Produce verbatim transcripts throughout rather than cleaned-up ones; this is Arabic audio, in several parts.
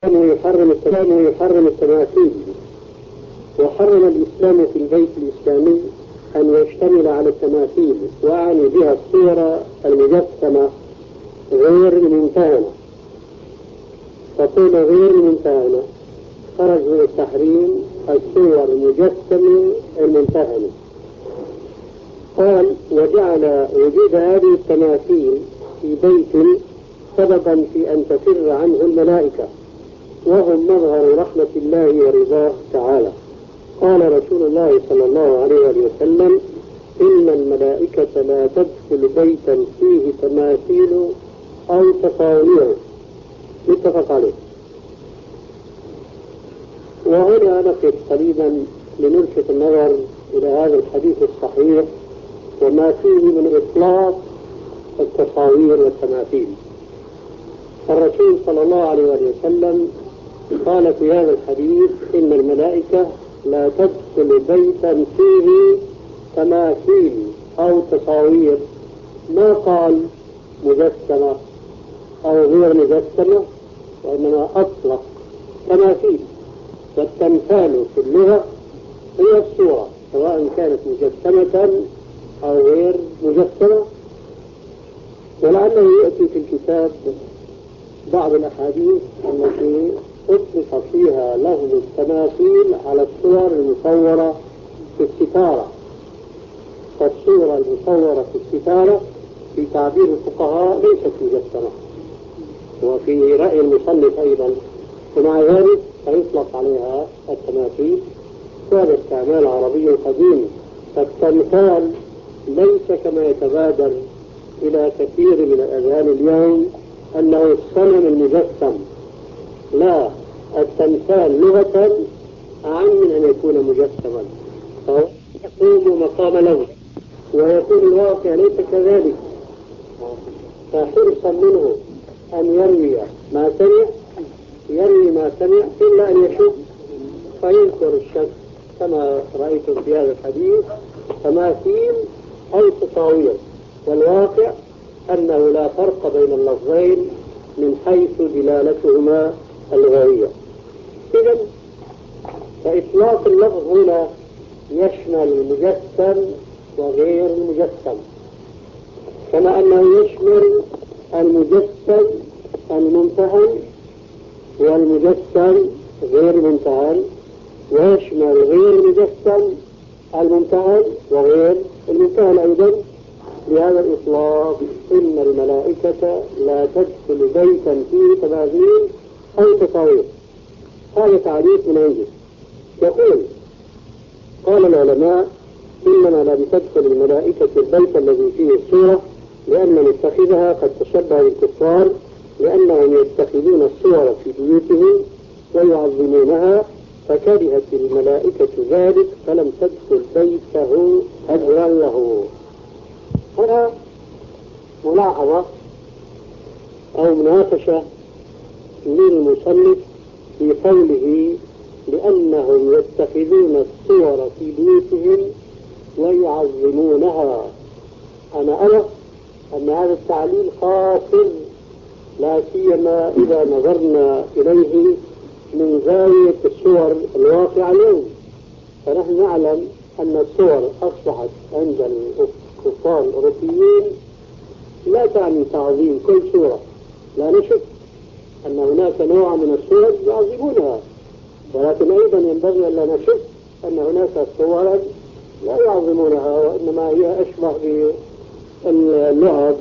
يحرم التماثيل ويحرم التماثيل وحرم الإسلام في البيت الإسلامي أن يشتمل على التماثيل، وأعني بها الصور المجسمة غير الممتهنة. تقول غير الممتهنة خرج من التحريم الصور المجسمة الممتهنة. قال: وجعل وجود هذه التماثيل في بيت سببا في أن تفر عنه الملائكة، وهم مظهر رحمة الله ورضاه تعالى. قال رسول الله صلى الله عليه وسلم: إن الملائكة لا تدخل بيتا فيه تماثيل أو تصاوير. متفق عليه. وهنا نقف قليلا لنلفت النظر إلى هذا الحديث الصحيح وما فيه من إطلاق التصاوير والتماثيل. الرسول صلى الله عليه وسلم قال في هذا الحديث: إن الملائكة لا تدخل بيتا فيه تماثيل أو تصاوير. ما قال مجسمة أو غير مجسمة، وإنما أطلق تماثيل. والتمثال في اللغة هي الصورة، سواء كانت مجسمة أو غير مجسمة. ولعله يأتي في الكتاب بعض الأحاديث التي أطلق فيها لفظ التماثيل على الصور المصورة في الستارة. فالصورة المصورة في الستارة في تعبير الفقهاء ليست مجسمة، وفي رأي المصنف أيضا، ومع ذلك فيطلق عليها التماثيل. وهذا استعمال عربي قديم. فالتمثال ليس كما يتبادر إلى كثير من الأذهان اليوم أنه الصنم المجسم. لا، التمثال لغة أعم من أن يكون مجسما، فهو يقوم مقام له، ويكون الواقع ليس كذلك. فحرصا منه أن يروي ما سمع يروي ما سمع إلا أن يشك فينكر الشك، كما رأيتم في هذا الحديث: تماثيل أو تصاوير. والواقع أنه لا فرق بين اللفظين من حيث دلالتهما اللغوية. إذن فإطلاق اللفظ هنا يشمل المجسم وغير المجسم، كما أنه يشمل المجسم الممتهن والمجسم غير الممتهن، ويشمل غير المجسم الممتهن وغير الممتهن أيضا. بهذا الإطلاق: إن الملائكة لا تدخل بيتا فيه تماثيل أو تصاوير. هذا تعريف من عنده. يقول: قال العلماء: إنما لا تدخل الملائكة البيت الذي فيه الصورة، لأن متخذها قد تشبه بالكفار، لأنهم يتخذون الصور في بيوتهم ويعظمونها، فكرهت الملائكة ذلك فلم تدخل بيته هجرا له. هنا ملاحظة أو مناقشة للمصنف في قوله: لأنهم يتخذون الصور في بيوتهم ويعظمونها. أنا أرى أن هذا التعليل خاطر، لا سيما إذا نظرنا إليه من زاوية الصور الواقعة اليوم. فنحن نعلم أن الصور أصبحت عند الكفار الأوروبيين لا تعني تعظيم كل صورة. لا نشك أن هناك نوع من الصور يعظمونها، ولكن أيضا ينبغي أن لا نشك أن هناك صورا لا يعظمونها، وإنما هي أشبه باللعب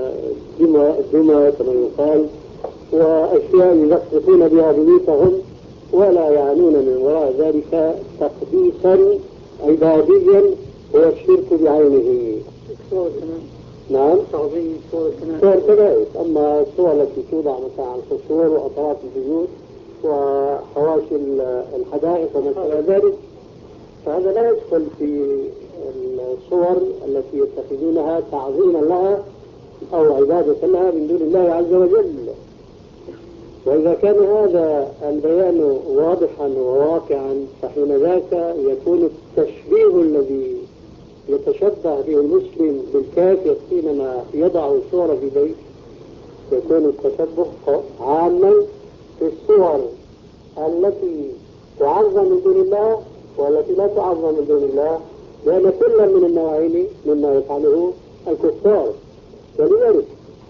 والدمى كما يقال، وأشياء يزخرفون بها بيوتهم ولا يعنون من وراء ذلك تقديسا عباديا هو الشرك بعينه. نعم، تعظيم صور صور كذلك. أما الصور التي توضع مثلا على القصور وأطراف البيوت وحواشي الحدائق وما شابه ذلك، فهذا لا يدخل في الصور التي يتخذونها تعظيما لها أو عبادة لها من دون الله عز وجل. وإذا كان هذا البيان واضحا وواقعا، فحين ذاك يكون التشبيه الذي يتشبه به المسلم بالكافر حينما يضع صورة في بيت، يكون التشبه عاما في الصور التي تعظم من دون الله والتي لا تعظم من دون الله، لأن كل من النوعين مما يفعله الكفار. ولذلك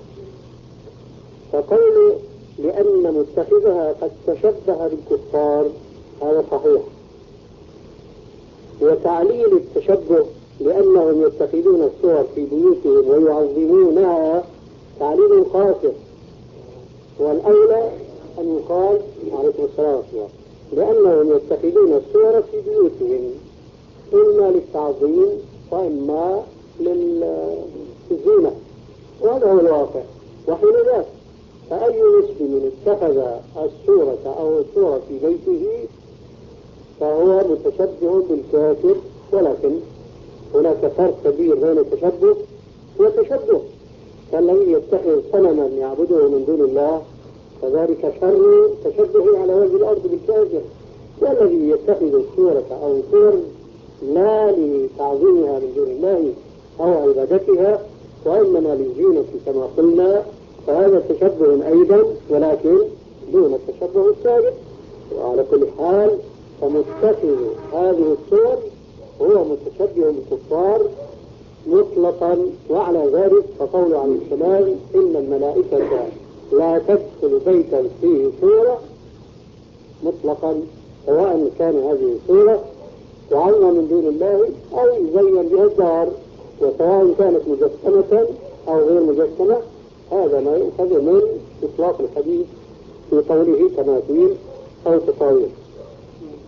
فقول لأن متخذها قد تشبه بالكفار هذا صحيح، وتعليل التشبه لأنهم يتخذون الصور في بيوتهم ويعظمونها تعليل خاطئ، والأولى أن يقال عليكم السلام والسلام لأنهم يتخذون الصور في بيوتهم إما للتعظيم وإما للزينة، وهذا هو الواقع. وحين ذاك فأي مسلم اتخذ الصورة أو الصورة في بيته فهو متشبه بالكافر، ولكن هناك فرق كبير بين التشبه والتشبه. فالذي يتخذ صنما يعبده من دون الله فذلك شر تشبه على وجه الأرض بالكافر، والذي يتخذ الصورة أو الصور لا لتعظيمها من دون الله أو عبادتها وإنما للزينة كما قلنا فهذا تشبه أيضا ولكن دون التشبه السابق. وعلى كل حال فمتخذ هذه الصور هو متشبه بالكفار مطلقا. وعلى ذلك فقول عليه السلام إن الملائكة لا تدخل بيتا فيه صورة مطلقا، سواء كان هذه الصورة تعظم من دون الله أو يزين بها الدار، وسواء كانت مجسمة أو غير مجسمة. هذا ما يؤخذ من إطلاق الحديث في قوله تماثيل أو تصاوير.